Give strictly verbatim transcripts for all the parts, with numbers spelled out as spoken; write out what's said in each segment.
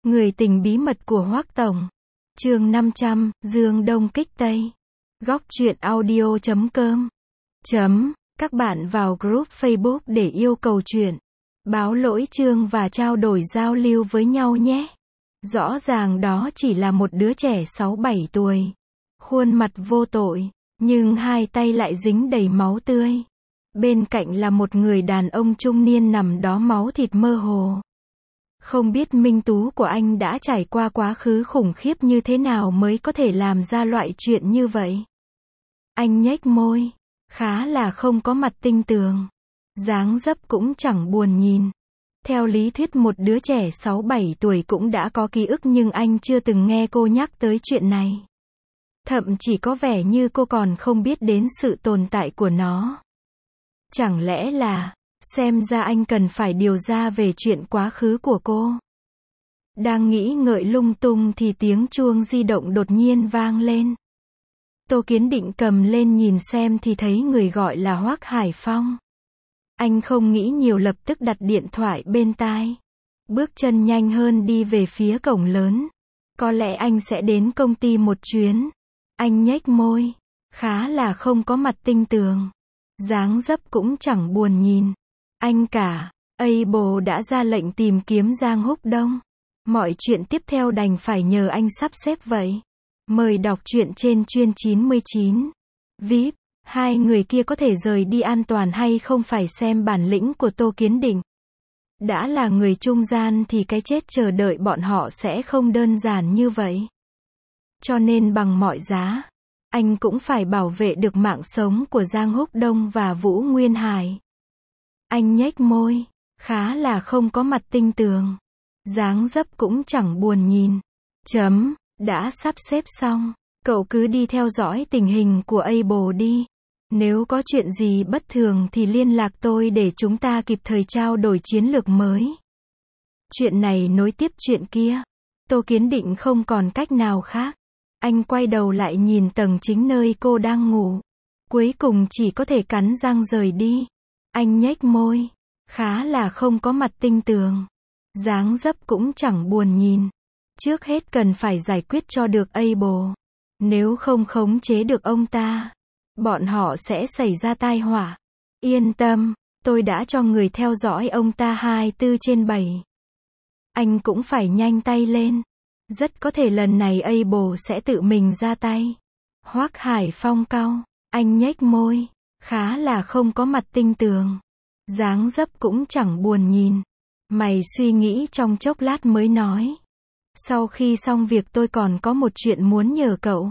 Người tình bí mật của Hoắc Tổng. Chương năm trăm, Dương Đông kích Tây. Góc truyện audio chấm com. Chấm, các bạn vào group Facebook để yêu cầu chuyện, báo lỗi chương và trao đổi giao lưu với nhau nhé. Rõ ràng đó chỉ là một đứa trẻ sáu bảy tuổi. Khuôn mặt vô tội, nhưng hai tay lại dính đầy máu tươi. Bên cạnh là một người đàn ông trung niên nằm đó máu thịt mơ hồ. Không biết minh tú của anh đã trải qua quá khứ khủng khiếp như thế nào mới có thể làm ra loại chuyện như vậy. Anh nhếch môi, khá là không có mặt tinh tường. Dáng dấp cũng chẳng buồn nhìn. Theo lý thuyết một đứa trẻ sáu bảy tuổi cũng đã có ký ức nhưng anh chưa từng nghe cô nhắc tới chuyện này. Thậm chỉ có vẻ như cô còn không biết đến sự tồn tại của nó. Chẳng lẽ là, xem ra anh cần phải điều ra về chuyện quá khứ của cô. Đang nghĩ ngợi lung tung thì tiếng chuông di động đột nhiên vang lên. Tô Kiến Định cầm lên nhìn xem thì thấy người gọi là Hoắc Hải Phong. Anh không nghĩ nhiều lập tức đặt điện thoại bên tai. Bước chân nhanh hơn đi về phía cổng lớn. Có lẽ anh sẽ đến công ty một chuyến. Anh nhếch môi, khá là không có mặt tinh tường. Dáng dấp cũng chẳng buồn nhìn. Anh cả, Able đã ra lệnh tìm kiếm Giang Húc Đông. Mọi chuyện tiếp theo đành phải nhờ anh sắp xếp vậy. Mời đọc truyện trên chuyên chín mươi chín. vê i pê, hai người kia có thể rời đi an toàn hay không phải xem bản lĩnh của Tô Kiến Định. Đã là người trung gian thì cái chết chờ đợi bọn họ sẽ không đơn giản như vậy. Cho nên bằng mọi giá, anh cũng phải bảo vệ được mạng sống của Giang Húc Đông và Vũ Nguyên Hải. Anh nhếch môi, khá là không có mặt tinh tường. Dáng dấp cũng chẳng buồn nhìn. Chấm, đã sắp xếp xong, cậu cứ đi theo dõi tình hình của Able đi. Nếu có chuyện gì bất thường thì liên lạc tôi để chúng ta kịp thời trao đổi chiến lược mới. Chuyện này nối tiếp chuyện kia. Tô Kiến Định không còn cách nào khác. Anh quay đầu lại nhìn tầng chính nơi cô đang ngủ. Cuối cùng chỉ có thể cắn răng rời đi. Anh nhếch môi, khá là không có mặt tinh tường. Dáng dấp cũng chẳng buồn nhìn. Trước hết cần phải giải quyết cho được Able. Nếu không khống chế được ông ta, bọn họ sẽ xảy ra tai họa. Yên tâm, tôi đã cho người theo dõi ông ta hai mươi bốn trên bảy. Anh cũng phải nhanh tay lên. Rất có thể lần này Able sẽ tự mình ra tay. Hoắc Hải Phong cau, anh nhếch môi, khá là không có mặt tinh tường. Dáng dấp cũng chẳng buồn nhìn. Mày suy nghĩ trong chốc lát mới nói. Sau khi xong việc tôi còn có một chuyện muốn nhờ cậu.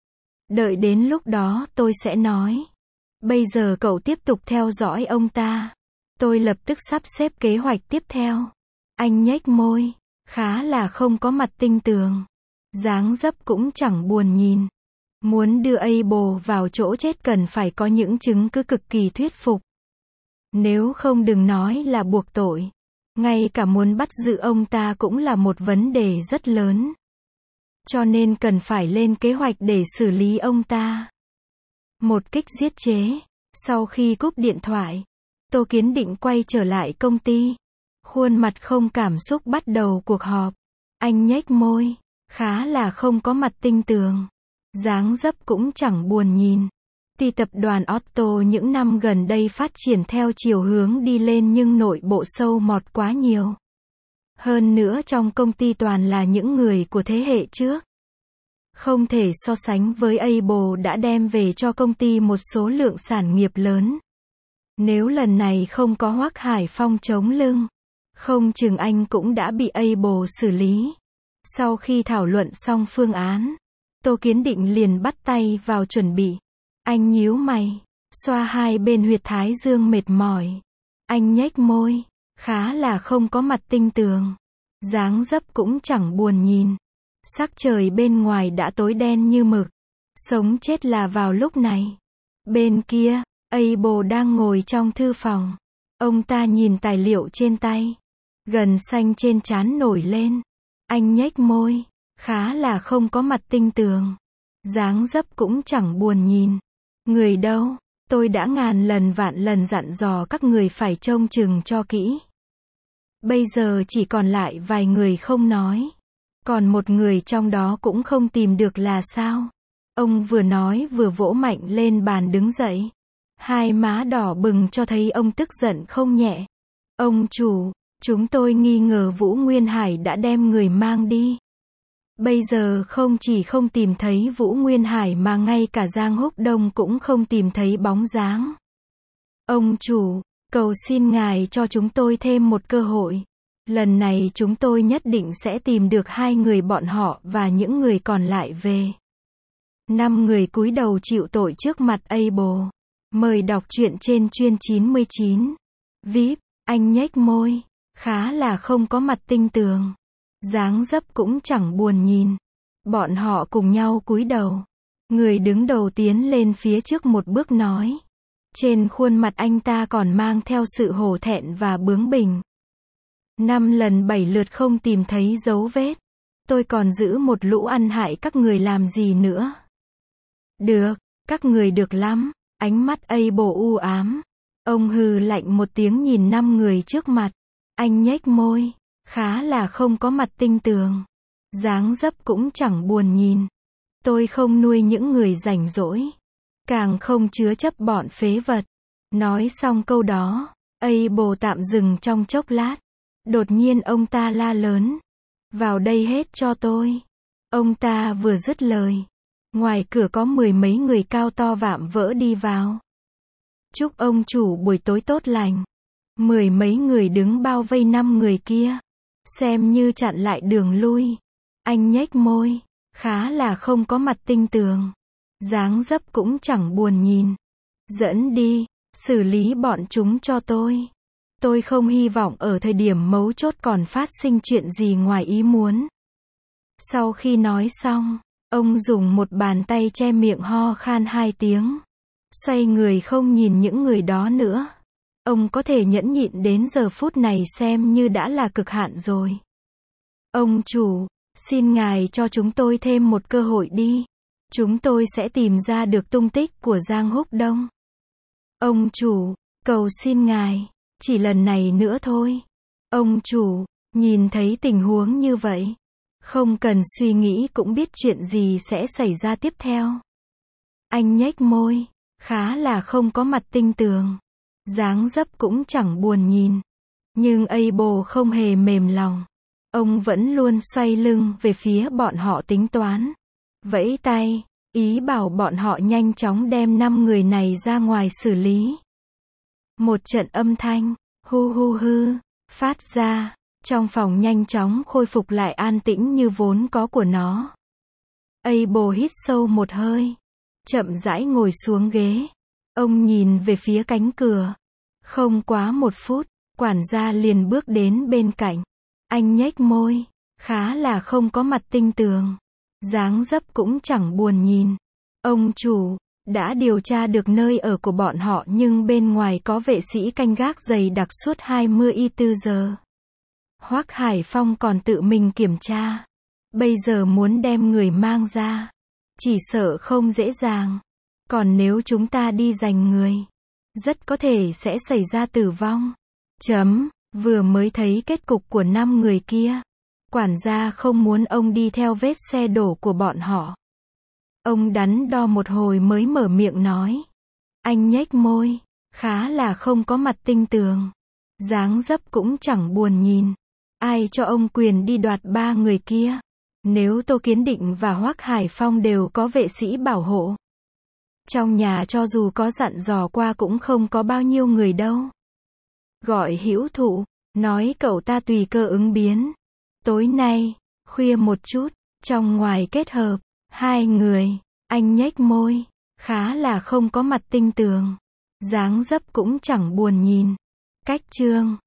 Đợi đến lúc đó tôi sẽ nói. Bây giờ cậu tiếp tục theo dõi ông ta. Tôi lập tức sắp xếp kế hoạch tiếp theo. Anh nhếch môi, khá là không có mặt tinh tường. Dáng dấp cũng chẳng buồn nhìn. Muốn đưa Able vào chỗ chết cần phải có những chứng cứ cực kỳ thuyết phục. Nếu không đừng nói là buộc tội. Ngay cả muốn bắt giữ ông ta cũng là một vấn đề rất lớn. Cho nên cần phải lên kế hoạch để xử lý ông ta. Một kích giết chế. Sau khi cúp điện thoại, Tô Kiến Định quay trở lại công ty. Khuôn mặt không cảm xúc bắt đầu cuộc họp. Anh nhếch môi, khá là không có mặt tinh tường. Dáng dấp cũng chẳng buồn nhìn. Tuy tập đoàn Otto những năm gần đây phát triển theo chiều hướng đi lên nhưng nội bộ sâu mọt quá nhiều. Hơn nữa trong công ty toàn là những người của thế hệ trước. Không thể so sánh với Able đã đem về cho công ty một số lượng sản nghiệp lớn. Nếu lần này không có Hoắc Hải Phong chống lưng, không chừng anh cũng đã bị Able xử lý. Sau khi thảo luận xong phương án, Tô Kiến Định liền bắt tay vào chuẩn bị. Anh nhíu mày, xoa hai bên huyệt thái dương mệt mỏi. Anh nhếch môi, khá là không có mặt tinh tường. Dáng dấp cũng chẳng buồn nhìn. Sắc trời bên ngoài đã tối đen như mực. Sống chết là vào lúc này. Bên kia, Able đang ngồi trong thư phòng. Ông ta nhìn tài liệu trên tay. Gần xanh trên trán nổi lên. Anh nhếch môi, khá là không có mặt tinh tường. Dáng dấp cũng chẳng buồn nhìn. Người đâu? Tôi đã ngàn lần vạn lần dặn dò các người phải trông chừng cho kỹ. Bây giờ chỉ còn lại vài người không nói. Còn một người trong đó cũng không tìm được là sao? Ông vừa nói vừa vỗ mạnh lên bàn đứng dậy. Hai má đỏ bừng cho thấy ông tức giận không nhẹ. Ông chủ, chúng tôi nghi ngờ Vũ Nguyên Hải đã đem người mang đi. Bây giờ không chỉ không tìm thấy Vũ Nguyên Hải mà ngay cả Giang Húc Đông cũng không tìm thấy bóng dáng. Ông chủ, cầu xin ngài cho chúng tôi thêm một cơ hội. Lần này chúng tôi nhất định sẽ tìm được hai người bọn họ và những người còn lại về. Năm người cúi đầu chịu tội trước mặt Able. Mời đọc truyện trên chuyên chín mươi chín. vê i pê, anh nhếch môi. Khá là không có mặt tinh tường. Dáng dấp cũng chẳng buồn nhìn. Bọn họ cùng nhau cúi đầu. Người đứng đầu tiến lên phía trước một bước nói. Trên khuôn mặt anh ta còn mang theo sự hổ thẹn và bướng bỉnh. Năm lần bảy lượt không tìm thấy dấu vết. Tôi còn giữ một lũ ăn hại các người làm gì nữa. Được, các người được lắm. Ánh mắt Able u ám. Ông hừ lạnh một tiếng nhìn năm người trước mặt. Anh nhếch môi. Khá là không có mặt tinh tường. Dáng dấp cũng chẳng buồn nhìn. Tôi không nuôi những người rảnh rỗi. Càng không chứa chấp bọn phế vật. Nói xong câu đó, Able tạm dừng trong chốc lát. Đột nhiên ông ta la lớn. Vào đây hết cho tôi. Ông ta vừa dứt lời. Ngoài cửa có mười mấy người cao to vạm vỡ đi vào. Chúc ông chủ buổi tối tốt lành. Mười mấy người đứng bao vây năm người kia. Xem như chặn lại đường lui. Anh nhếch môi. Khá là không có mặt tinh tường. Dáng dấp cũng chẳng buồn nhìn. Dẫn đi. Xử lý bọn chúng cho tôi. Tôi không hy vọng ở thời điểm mấu chốt còn phát sinh chuyện gì ngoài ý muốn. Sau khi nói xong, ông dùng một bàn tay che miệng ho khan hai tiếng. Xoay người không nhìn những người đó nữa. Ông có thể nhẫn nhịn đến giờ phút này xem như đã là cực hạn rồi. Ông chủ, xin ngài cho chúng tôi thêm một cơ hội đi. Chúng tôi sẽ tìm ra được tung tích của Giang Húc Đông. Ông chủ, cầu xin ngài, chỉ lần này nữa thôi. Ông chủ, nhìn thấy tình huống như vậy, không cần suy nghĩ cũng biết chuyện gì sẽ xảy ra tiếp theo. Anh nhếch môi, khá là không có mặt tinh tường. Dáng dấp cũng chẳng buồn nhìn. Nhưng Able không hề mềm lòng. Ông vẫn luôn xoay lưng về phía bọn họ tính toán. Vẫy tay, ý bảo bọn họ nhanh chóng đem năm người này ra ngoài xử lý. Một trận âm thanh, hu hu hư, phát ra. Trong phòng nhanh chóng khôi phục lại an tĩnh như vốn có của nó. Able hít sâu một hơi. Chậm rãi ngồi xuống ghế. Ông nhìn về phía cánh cửa. Không quá một phút, quản gia liền bước đến bên cạnh. Anh nhếch môi, khá là không có mặt tinh tường. Dáng dấp cũng chẳng buồn nhìn. Ông chủ, đã điều tra được nơi ở của bọn họ nhưng bên ngoài có vệ sĩ canh gác dày đặc suốt hai mươi bốn giờ. Hoắc Hải Phong còn tự mình kiểm tra. Bây giờ muốn đem người mang ra, chỉ sợ không dễ dàng. Còn nếu chúng ta đi giành người, rất có thể sẽ xảy ra tử vong. Chấm, vừa mới thấy kết cục của năm người kia. Quản gia không muốn ông đi theo vết xe đổ của bọn họ. Ông đắn đo một hồi mới mở miệng nói. Anh nhếch môi, khá là không có mặt tinh tường. Dáng dấp cũng chẳng buồn nhìn. Ai cho ông quyền đi đoạt ba người kia? Nếu Tô Kiến Định và Hoắc Hải Phong đều có vệ sĩ bảo hộ. Trong nhà cho dù có dặn dò qua cũng không có bao nhiêu người đâu. Gọi Hữu Thụ, nói cậu ta tùy cơ ứng biến. Tối nay, khuya một chút, trong ngoài kết hợp, hai người, anh nhếch môi, khá là không có mặt tinh tường. Dáng dấp cũng chẳng buồn nhìn. Cách chương